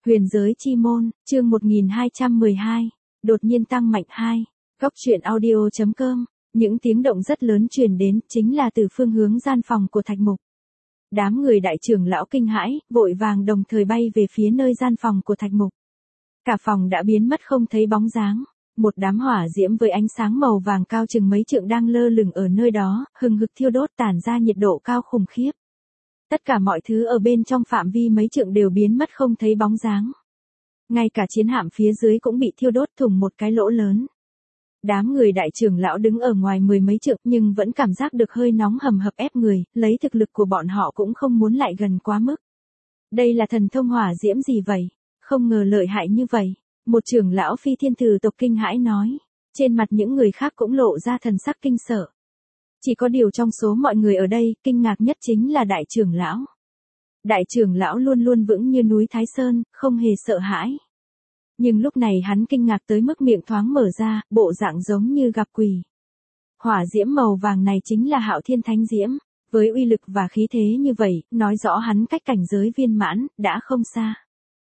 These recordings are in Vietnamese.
Huyền giới chi môn, chương 1212, đột nhiên tăng mạnh 2. Góc truyện audio.com, những tiếng động rất lớn truyền đến chính là từ phương hướng gian phòng của Thạch Mục. Đám người đại trưởng lão kinh hãi, vội vàng đồng thời bay về phía nơi gian phòng của Thạch Mục. Cả phòng đã biến mất không thấy bóng dáng. Một đám hỏa diễm với ánh sáng màu vàng cao chừng mấy trượng đang lơ lửng ở nơi đó, hừng hực thiêu đốt tản ra nhiệt độ cao khủng khiếp. Tất cả mọi thứ ở bên trong phạm vi mấy trượng đều biến mất không thấy bóng dáng. Ngay cả chiến hạm phía dưới cũng bị thiêu đốt thủng một cái lỗ lớn. Đám người đại trưởng lão đứng ở ngoài mười mấy trượng nhưng vẫn cảm giác được hơi nóng hầm hập ép người, lấy thực lực của bọn họ cũng không muốn lại gần quá mức. Đây là thần thông hỏa diễm gì vậy? Không ngờ lợi hại như vậy. Một trưởng lão phi thiên thử tộc kinh hãi nói. Trên mặt những người khác cũng lộ ra thần sắc kinh sợ. Chỉ có điều trong số mọi người ở đây, kinh ngạc nhất chính là đại trưởng lão. Đại trưởng lão luôn luôn vững như núi Thái Sơn, không hề sợ hãi. Nhưng lúc này hắn kinh ngạc tới mức miệng thoáng mở ra, bộ dạng giống như gặp quỷ. Hỏa diễm màu vàng này chính là Hạo Thiên Thánh Diễm, với uy lực và khí thế như vậy, nói rõ hắn cách cảnh giới viên mãn, đã không xa.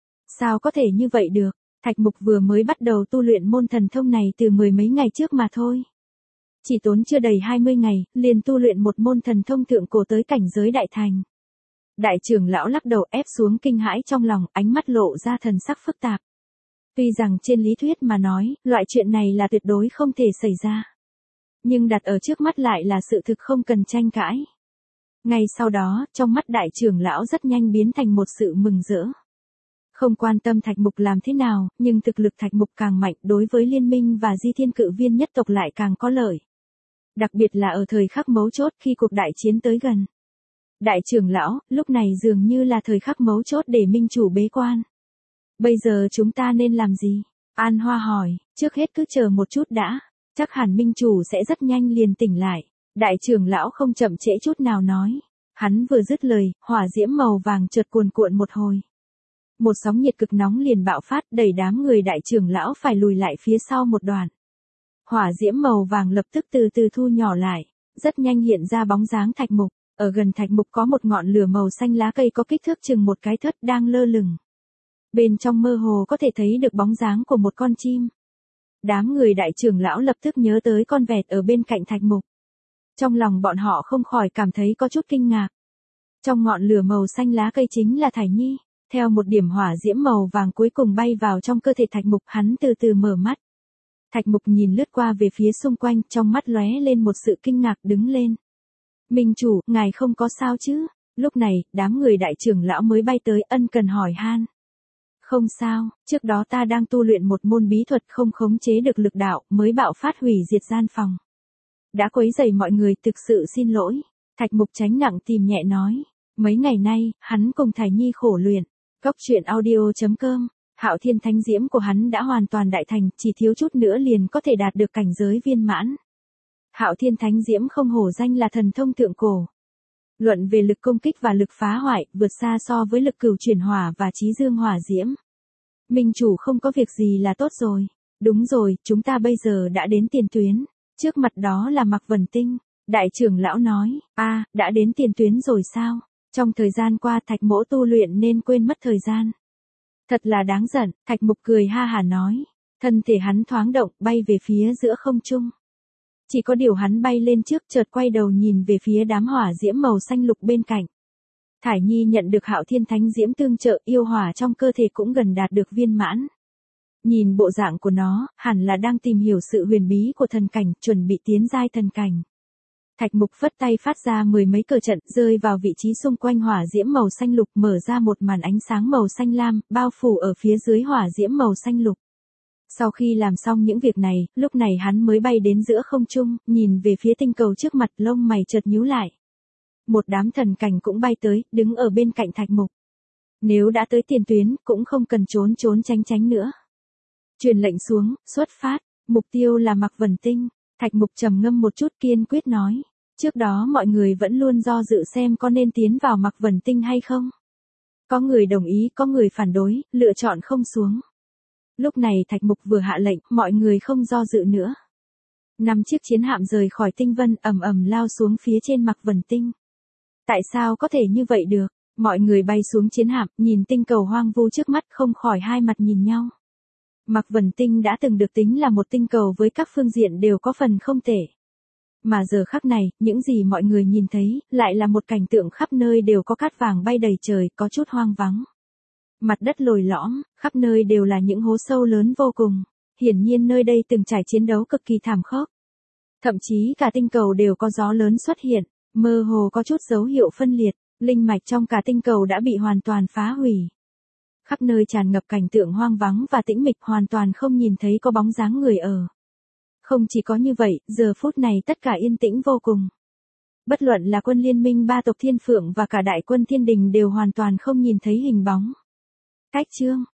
Sao có thể như vậy được? Thạch Mục vừa mới bắt đầu tu luyện môn thần thông này từ mười mấy ngày trước mà thôi. Chỉ tốn chưa đầy 20 ngày, liền tu luyện một môn thần thông thượng cổ tới cảnh giới đại thành. Đại trưởng lão lắc đầu ép xuống kinh hãi trong lòng, ánh mắt lộ ra thần sắc phức tạp. Tuy rằng trên lý thuyết mà nói, loại chuyện này là tuyệt đối không thể xảy ra. Nhưng đặt ở trước mắt lại là sự thực không cần tranh cãi. Ngay sau đó, trong mắt đại trưởng lão rất nhanh biến thành một sự mừng rỡ. Không quan tâm Thạch Mục làm thế nào, nhưng thực lực Thạch Mục càng mạnh đối với liên minh và di thiên cự viên nhất tộc lại càng có lợi. Đặc biệt là ở thời khắc mấu chốt khi cuộc đại chiến tới gần. Đại trưởng lão, lúc này dường như là thời khắc mấu chốt để minh chủ bế quan. Bây giờ chúng ta nên làm gì? An Hoa hỏi, trước hết cứ chờ một chút đã, chắc hẳn minh chủ sẽ rất nhanh liền tỉnh lại. Đại trưởng lão không chậm trễ chút nào nói. Hắn vừa dứt lời, hỏa diễm màu vàng chợt cuồn cuộn một hồi. Một sóng nhiệt cực nóng liền bạo phát đẩy đám người đại trưởng lão phải lùi lại phía sau một đoạn. Hỏa diễm màu vàng lập tức từ từ thu nhỏ lại, rất nhanh hiện ra bóng dáng Thạch Mục. Ở gần Thạch Mục có một ngọn lửa màu xanh lá cây có kích thước chừng một cái thớt đang lơ lửng. Bên trong mơ hồ có thể thấy được bóng dáng của một con chim. Đám người đại trưởng lão lập tức nhớ tới con vẹt ở bên cạnh Thạch Mục. Trong lòng bọn họ không khỏi cảm thấy có chút kinh ngạc. Trong ngọn lửa màu xanh lá cây chính là Thải Nhi. Theo một điểm hỏa diễm màu vàng cuối cùng bay vào trong cơ thể Thạch Mục, hắn từ từ mở mắt. Thạch Mục nhìn lướt qua về phía xung quanh, trong mắt lóe lên một sự kinh ngạc đứng lên. Minh chủ, ngài không có sao chứ? Lúc này, đám người đại trưởng lão mới bay tới ân cần hỏi han. Không sao, trước đó ta đang tu luyện một môn bí thuật không khống chế được lực đạo, mới bạo phát hủy diệt gian phòng. Đã quấy rầy mọi người, thực sự xin lỗi. Thạch Mục tránh nặng tìm nhẹ nói. Mấy ngày nay, hắn cùng Thải Nhi khổ luyện. Góc truyện audio.com, Hạo Thiên Thánh Diễm của hắn đã hoàn toàn đại thành, chỉ thiếu chút nữa liền có thể đạt được cảnh giới viên mãn. Hạo Thiên Thánh Diễm không hổ danh là thần thông thượng cổ. Luận về lực công kích và lực phá hoại, vượt xa so với lực cửu chuyển hỏa và chí dương hỏa diễm. Minh chủ không có việc gì là tốt rồi. Đúng rồi, chúng ta bây giờ đã đến tiền tuyến. Trước mặt đó là Mạc Vân Tinh. Đại trưởng lão nói, đã đến tiền tuyến rồi sao? Trong thời gian qua Thạch Mỗ tu luyện nên quên mất thời gian. Thật là đáng giận, Thạch Mục cười ha hả nói. Thân thể hắn thoáng động, bay về phía giữa không trung. Chỉ có điều hắn bay lên trước chợt quay đầu nhìn về phía đám hỏa diễm màu xanh lục bên cạnh. Thải Nhi nhận được Hạo Thiên Thánh Diễm tương trợ, yêu hỏa trong cơ thể cũng gần đạt được viên mãn. Nhìn bộ dạng của nó, hẳn là đang tìm hiểu sự huyền bí của thần cảnh, chuẩn bị tiến giai thần cảnh. Thạch Mục phất tay phát ra mười mấy cờ trận rơi vào vị trí xung quanh hỏa diễm màu xanh lục, mở ra một màn ánh sáng màu xanh lam, bao phủ ở phía dưới hỏa diễm màu xanh lục. Sau khi làm xong những việc này, lúc này hắn mới bay đến giữa không trung, nhìn về phía tinh cầu trước mặt, lông mày chợt nhíu lại. Một đám thần cảnh cũng bay tới, đứng ở bên cạnh Thạch Mục. Nếu đã tới tiền tuyến, cũng không cần trốn tránh nữa. Truyền lệnh xuống, xuất phát, mục tiêu là Mạc Vân Tinh. Thạch Mục trầm ngâm một chút kiên quyết nói. Trước đó mọi người vẫn luôn do dự xem có nên tiến vào Mạc Vân Tinh hay không. Có người đồng ý, có người phản đối, lựa chọn không xuống. Lúc này Thạch Mục vừa hạ lệnh, mọi người không do dự nữa. 5 chiếc chiến hạm rời khỏi tinh vân ầm ầm lao xuống phía trên Mạc Vân Tinh. Tại sao có thể như vậy được? Mọi người bay xuống chiến hạm, nhìn tinh cầu hoang vu trước mắt không khỏi hai mặt nhìn nhau. Mạc Vân Tinh đã từng được tính là một tinh cầu với các phương diện đều có phần không tệ. Mà giờ khắc này, những gì mọi người nhìn thấy, lại là một cảnh tượng khắp nơi đều có cát vàng bay đầy trời, có chút hoang vắng. Mặt đất lồi lõm, khắp nơi đều là những hố sâu lớn vô cùng. Hiển nhiên nơi đây từng trải chiến đấu cực kỳ thảm khốc. Thậm chí cả tinh cầu đều có gió lớn xuất hiện, mơ hồ có chút dấu hiệu phân liệt, linh mạch trong cả tinh cầu đã bị hoàn toàn phá hủy. Khắp nơi tràn ngập cảnh tượng hoang vắng và tĩnh mịch, hoàn toàn không nhìn thấy có bóng dáng người ở. Không chỉ có như vậy, giờ phút này tất cả yên tĩnh vô cùng. Bất luận là quân liên minh ba tộc Thiên Phượng và cả đại quân Thiên Đình đều hoàn toàn không nhìn thấy hình bóng. Cách chương